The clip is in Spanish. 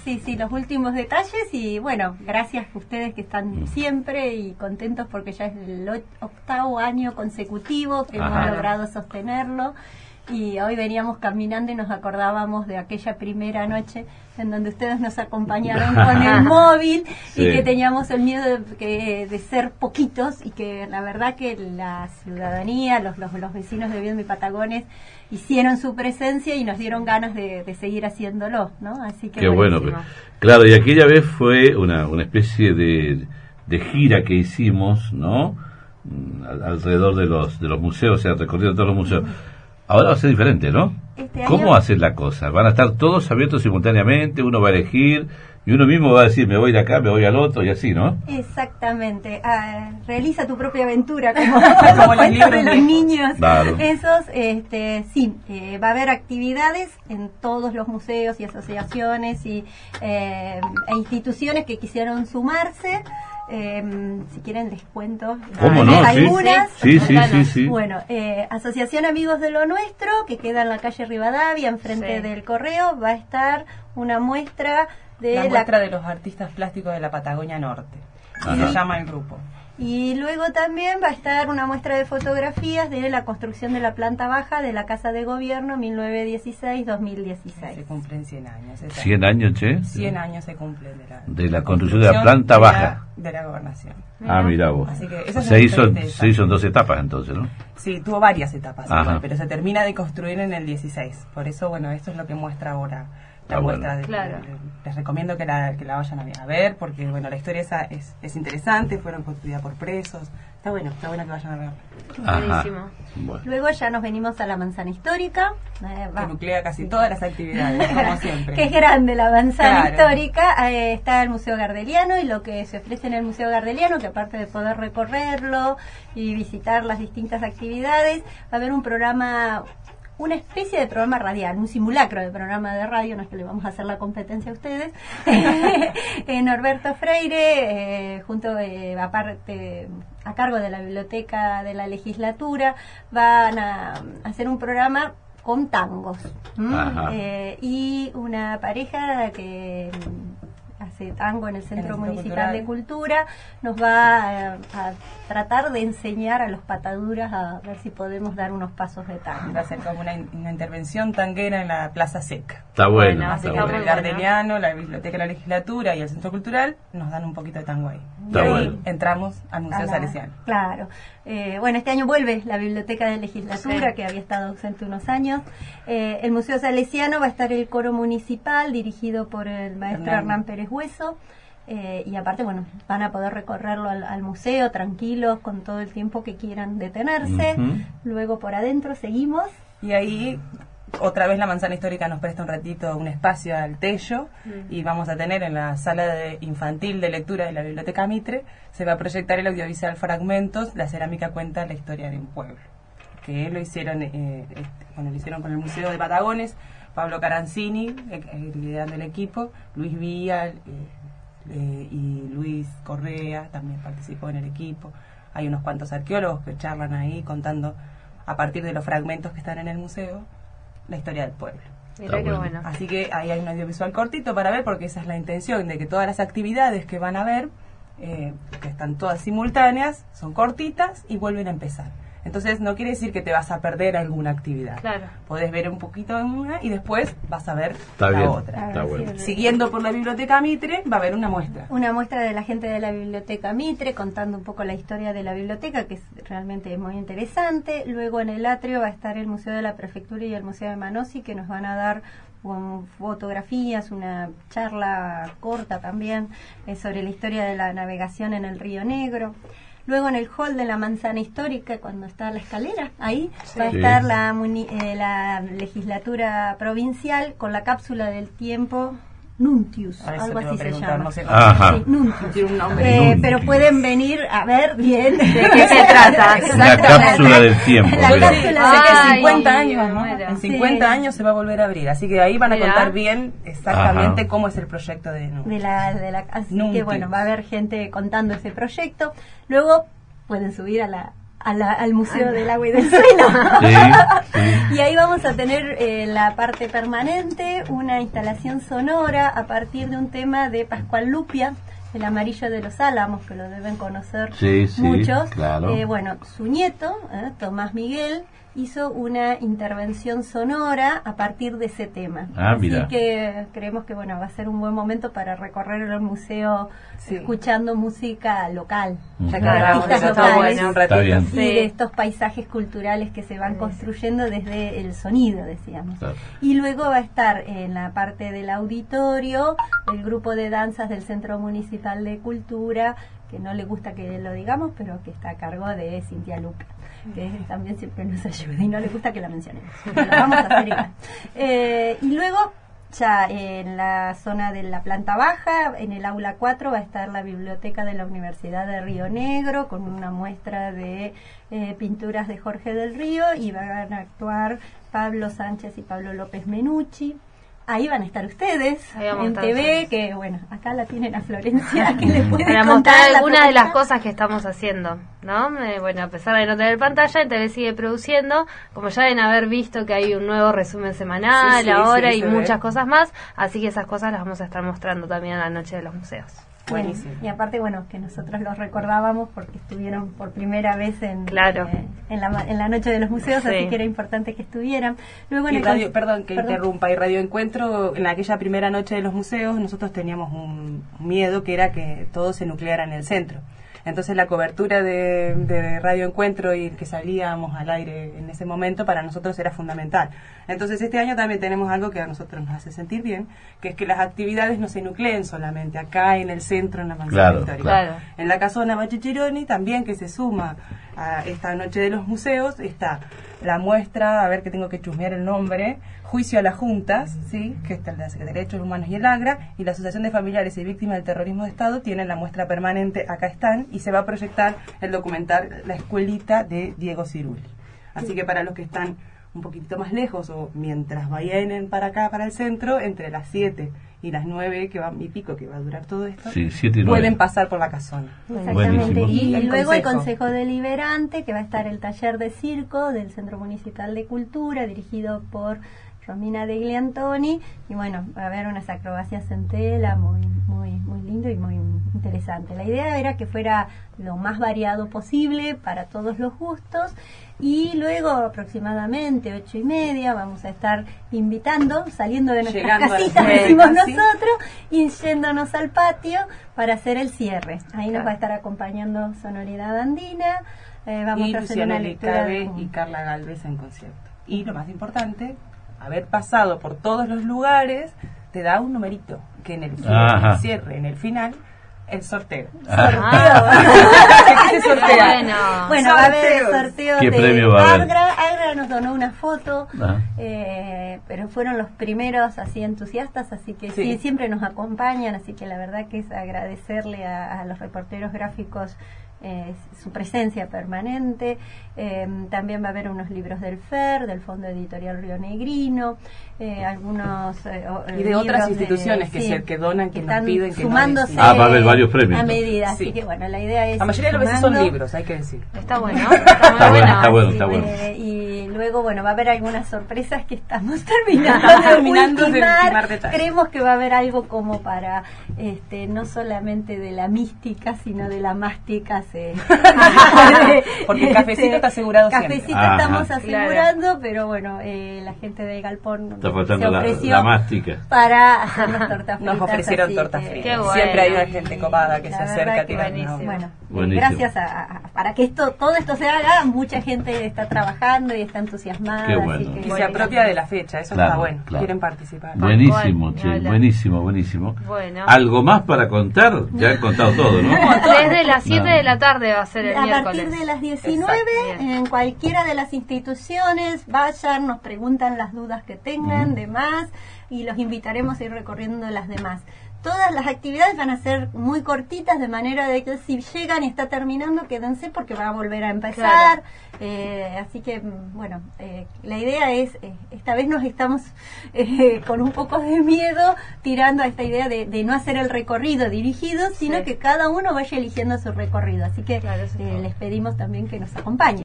sí, los últimos detalles y bueno, gracias a ustedes que están siempre y contentos porque ya es el 8º año consecutivo que hemos logrado sostenerlo. Y hoy veníamos caminando y nos acordábamos de aquella primera noche en donde ustedes nos acompañaron con el móvil y que teníamos el miedo de ser poquitos y que la verdad que la ciudadanía, los vecinos de Viedma y Patagones hicieron su presencia y nos dieron ganas de seguir haciéndolo, ¿no? Así que qué bueno. Claro, y aquella vez fue una especie de gira que hicimos, ¿no? Alrededor de los museos, o sea, recorriendo todos los museos. Ahora va a ser diferente, ¿no? ¿Cómo va a ser la cosa? ¿Van a estar todos abiertos simultáneamente? ¿Uno va a elegir? Y uno mismo va a decir, me voy de acá, me voy al otro, y así, ¿no? Exactamente. Realiza tu propia aventura, como los libros de los niños. Claro. Esos, sí, va a haber actividades en todos los museos y asociaciones e instituciones que quisieron sumarse. Si quieren les cuento. ¿Cómo no? Algunas. Sí. Bueno, Asociación Amigos de lo Nuestro, que queda en la calle Rivadavia, enfrente del Correo, va a estar una muestra de la muestra de los artistas plásticos de la Patagonia Norte. Así se llama el grupo. Y luego también va a estar una muestra de fotografías de la construcción de la planta baja de la Casa de Gobierno 1916-2016. Se cumplen 100 años. 100 años, che. 100 años se cumplen de la construcción de la planta baja. De la gobernación. Mirá vos. Así que eso se hizo en 2 etapas entonces, ¿no? Sí, tuvo varias etapas, igual, pero se termina de construir en el 16. Por eso, bueno, esto es lo que muestra ahora. La muestra les recomiendo que la vayan a ver porque bueno, la historia esa es interesante, fueron construidas por presos, está bueno que vayan a ver. Buenísimo. Bueno. Luego ya nos venimos a la manzana histórica, que nuclea casi todas las actividades, como siempre. Que es grande la manzana histórica, está el Museo Gardeliano y lo que se ofrece en el Museo Gardeliano, que aparte de poder recorrerlo y visitar las distintas actividades, va a haber un programa, una especie de programa radial, un simulacro de programa de radio, no es que le vamos a hacer la competencia a ustedes. Norberto Freire, aparte a cargo de la Biblioteca de la Legislatura, van a hacer un programa con tangos. Y una pareja que hace tango en el Centro Municipal de Cultura nos va a tratar de enseñar a los pataduras a ver si podemos dar unos pasos de tango. Va a ser como una intervención tanguera en la Plaza Seca. Está bueno. Así que el Gardeliano, la Biblioteca de la Legislatura y el Centro Cultural nos dan un poquito de tango ahí. Y ahí entramos al Museo Salesiano. Claro. Bueno, este año vuelve la Biblioteca de Legislatura, que había estado ausente unos años. El Museo Salesiano va a estar el coro municipal, dirigido por el maestro Hernán Pérez Hueso. Y aparte, bueno, van a poder recorrerlo al museo tranquilos, con todo el tiempo que quieran detenerse. Luego por adentro seguimos. Y ahí otra vez la manzana histórica nos presta un ratito, un espacio al Tello, y vamos a tener en la sala infantil de lectura de la Biblioteca Mitre, se va a proyectar el audiovisual Fragmentos, la cerámica cuenta la historia de un pueblo, que lo hicieron lo hicieron con el Museo de Patagones, Pablo Caranzini, el liderando del equipo, Luis Vía y Luis Correa también participó en el equipo. Hay unos cuantos arqueólogos que charlan ahí contando a partir de los fragmentos que están en el museo la historia del pueblo. Mirá qué bueno. Así que ahí hay un audiovisual cortito para ver, porque esa es la intención, de que todas las actividades que van a ver, que están todas simultáneas, son cortitas y vuelven a empezar. Entonces no quiere decir que te vas a perder alguna actividad. Claro. Podés ver un poquito en una y después vas a ver otra. Está bueno. Siguiendo por la Biblioteca Mitre va a haber una muestra. Una muestra de la gente de la Biblioteca Mitre, contando un poco la historia de la biblioteca, que es realmente muy interesante. Luego en el atrio va a estar el Museo de la Prefectura y el Museo de Manosi, que nos van a dar fotografías, una charla corta también sobre la historia de la navegación en el Río Negro. Luego en el hall de la manzana histórica, cuando está la escalera, ahí va a estar la legislatura provincial con la cápsula del tiempo Nuntius, algo así se llama. No sé, Nuntius. Tiene un nombre. Pero pueden venir a ver bien de qué se trata. La cápsula del tiempo. La cápsula de 50 años, ¿no? En 50 años se va a volver a abrir, así que ahí van a contar bien exactamente cómo es el proyecto de así que bueno, va a haber gente contando ese proyecto. Luego pueden subir a al Museo del Agua y del Suelo. Y ahí vamos a tener la parte permanente, una instalación sonora a partir de un tema de Pascual Lupia, El amarillo de los álamos, que lo deben conocer muchos. Claro. Bueno, su nieto, Tomás Miguel, hizo una intervención sonora a partir de ese tema. Así que creemos que bueno, va a ser un buen momento para recorrer el museo escuchando música local, ya que artistas locales, un ratito. Y de estos paisajes culturales que se van construyendo desde el sonido, decíamos. Y luego va a estar en la parte del auditorio el grupo de danzas del Centro Municipal de Cultura, que no le gusta que lo digamos, pero que está a cargo de Cintia Luca, que también siempre nos ayuda y no le gusta que la mencionemos, pero la vamos a hacer igual. Y luego, ya en la zona de la planta baja, en el aula 4, va a estar la biblioteca de la Universidad de Río Negro, con una muestra de pinturas de Jorge del Río, y van a actuar Pablo Sánchez y Pablo López Menucci. Ahí van a estar ustedes en TV, que bueno, acá la tienen a Florencia, que les puede para contar mostrar algunas de las cosas que estamos haciendo, ¿no? Bueno, a pesar de no tener pantalla, en TV sigue produciendo, como ya deben haber visto que hay un nuevo resumen semanal ahora y muchas cosas más, así que esas cosas las vamos a estar mostrando también en la Noche de los Museos. Buenísimo. Y aparte, bueno, que nosotros los recordábamos porque estuvieron por primera vez en la Noche de los Museos, así que era importante que estuvieran. Luego perdón que interrumpa, y Radio Encuentro, en aquella primera Noche de los Museos, nosotros teníamos un miedo que era que todo se nucleara en el centro. Entonces la cobertura de Radio Encuentro y que salíamos al aire en ese momento para nosotros era fundamental. Entonces este año también tenemos algo que a nosotros nos hace sentir bien, que es que las actividades no se nucleen solamente acá en el centro, en la manzana histórica. En la casona Bachichironi también, que se suma a esta Noche de los Museos, está la muestra, a ver que tengo que chusmear el nombre, Juicio a las Juntas, ¿sí? Que está la Secretaría de Derechos Humanos y el AGRA, y la Asociación de Familiares y Víctimas del Terrorismo de Estado tienen la muestra permanente, acá están, y se va a proyectar el documental La Escuelita de Diego Cirulli. Así que para los que están un poquitito más lejos o mientras vayan para acá, para el centro, entre las 7 y las 9 que va a durar todo esto, 7 y 9. Pueden pasar por la casona. Exactamente. Y luego el Consejo Deliberante, que va a estar el taller de circo del Centro Municipal de Cultura, dirigido por Romina de Gliantoni, y bueno, va a haber unas acrobacias en tela muy lindo y muy interesante. La idea era que fuera lo más variado posible para todos los gustos, y luego aproximadamente 8:30 vamos a estar saliendo de nuestras casitas, decimos nosotros, y yéndonos al patio para hacer el cierre. Ahí nos va a estar acompañando Sonoridad Andina, vamos a hacer una lectura y Carla Galvez en concierto. Y lo más importante, haber pasado por todos los lugares te da un numerito que en el cierre, en el final, el sorteo. ¿Qué sortea? Bueno, va a haber el sorteo de Agra. Agra nos donó una foto, pero fueron los primeros así entusiastas, así que sí, siempre nos acompañan, así que la verdad que es agradecerle a los reporteros gráficos su presencia permanente. También va a haber unos libros del FER, del Fondo Editorial Río Negrino, algunos y de otras instituciones que donan, que nos piden, que sumándose va a haber varios premios a medida, así que bueno, la idea es la mayoría de las veces son libros, hay que decir. Está bueno, está bueno. Y luego bueno, va a haber algunas sorpresas que estamos terminando de ultimar detalles. Creemos que va a haber algo como para no solamente de la mística, sino de la mástica, porque el cafecito está asegurado siempre. Cafecito estamos asegurando, pero bueno, la gente de Galpón se ofreció la mástica para hacernos tortas fritas. Nos ofrecieron tortas fritas. Bueno, siempre hay una gente copada que se acerca a tirarnos. Bueno, gracias para que todo esto se haga, mucha gente está trabajando y está entusiasmada. Qué bueno. Así que, y se apropia de la fecha, eso está bueno. Quieren participar. Buenísimo, buenísimo. Bueno. ¿Algo más para contar? Ya he contado todo, ¿no? Desde las 7 de la tarde va a ser el miércoles. A partir de las 19, en cualquiera de las instituciones, vayan, nos preguntan las dudas que tengan, demás, y los invitaremos a ir recorriendo las demás. todas las actividades van a ser muy cortitas, de manera de que si llegan y está terminando, quédense porque va a volver a empezar. Así que, bueno, la idea es, esta vez nos estamos con un poco de miedo tirando a esta idea de no hacer el recorrido dirigido, sino que cada uno vaya eligiendo su recorrido. Así que les pedimos también que nos acompañen.